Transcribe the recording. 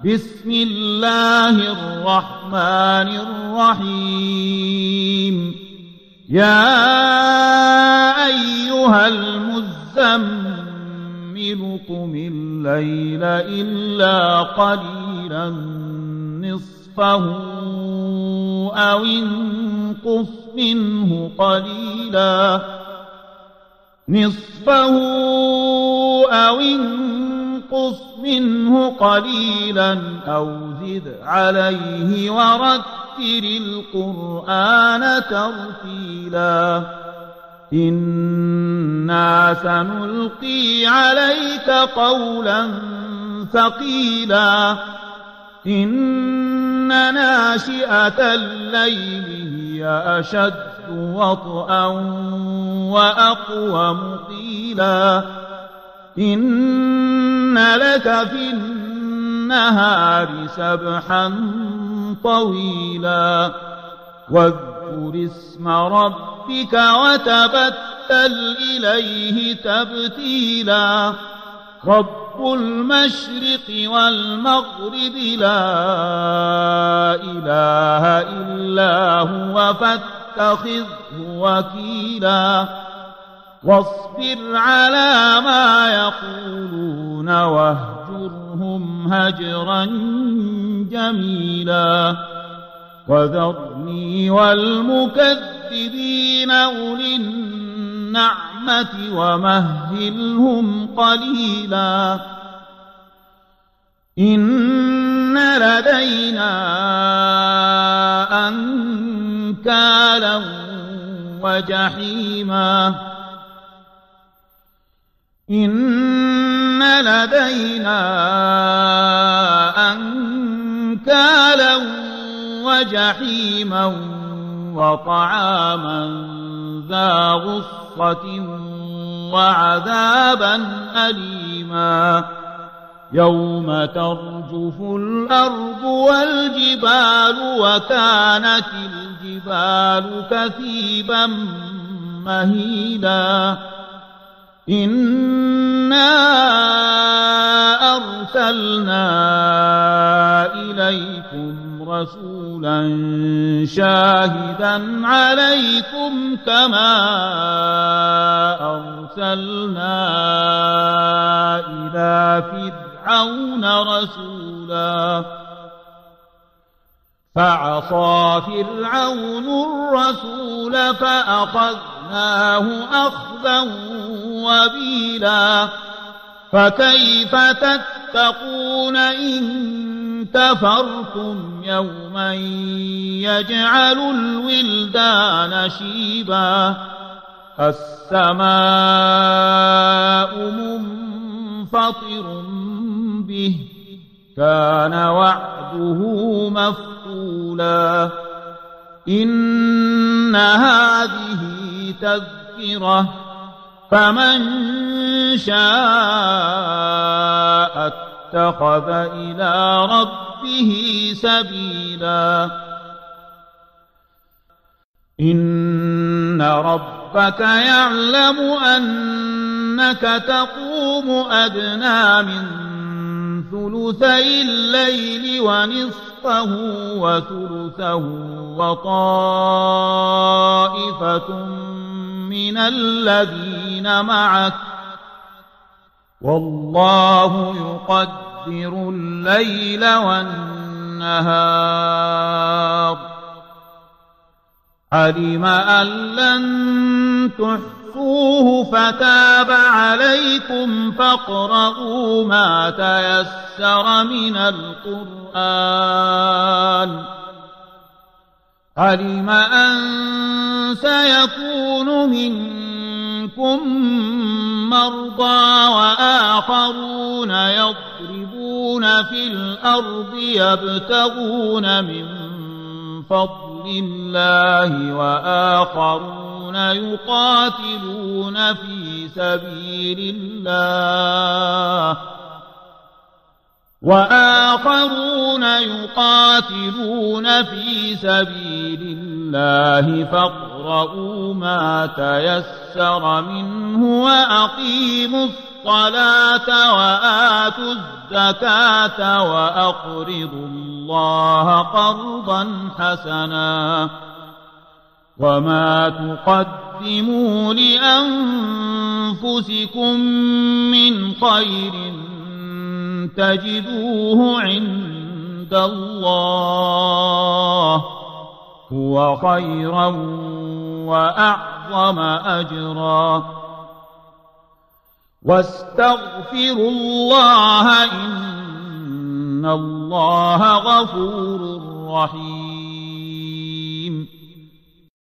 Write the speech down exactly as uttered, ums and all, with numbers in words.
بسم الله الرحمن الرحيم يا أيها المزمل قم الليل إلا قليلا نصفه أو انقص منه قليلا نصفه أو انقص منه قليلا أو زد عليه ورتل القرآن ترتيلا إنا سنلقي عليك قولا ثقيلا إن ناشئة الليل هي أشد وطئا وأقوم قيلا إن لك في النهار سبحا طويلا واذكر اسم ربك وتبتل إليه تبتيلا رب المشرق والمغرب لا إله إلا هو فاتخذه وكيلا واصبر على ما يقولون واهجرهم هجرا جميلا وذرني والمكذبين أولي النعمة ومهلهم قليلا إن لدينا أنكالا وجحيما إن لدينا أنكالا وجحيما وطعاما ذا غصة وعذابا أليما يوم ترجف الأرض والجبال وكانت الجبال كثيبا مهيلا إنا أرسلنا إليكم رسولا شاهدا عليكم كما أرسلنا إلى فرعون رسولا فعصى فرعون الرسول فأخذناه أخذا وبيلا فكيف تتقون إن كفرتم يوما يجعل الولدان شيبا السماء منفطر به كان وعده مفعولا إن هذه تذكرة فمن شاء اتخذ إلى ربه سبيلا إن ربك يعلم أنك تقوم أدنى من ثلثي الليل ونصفه وثلثه وطائفة من الذين معك والله يقدر الليل والنهار علم أن لن تحصوه فتاب عليكم فاقرؤوا ما تيسر من القرآن علم أن سيكون منكم مرضى وآخرون يضربون في الأرض يبتغون من فضل الله وآخرون يقاتلون في سبيل الله وآخرون يقاتلون في سبيل الله فاقرؤوا ما تيسر منه وأقيموا الصلاة وآتوا الزكاة وأقرضوا الله قرضا حسنا وما تقدموا لأنفسكم من خير تجدوه عند الله هو خيرا وأعظم أجرا واستغفروا الله إن الله غفور رحيم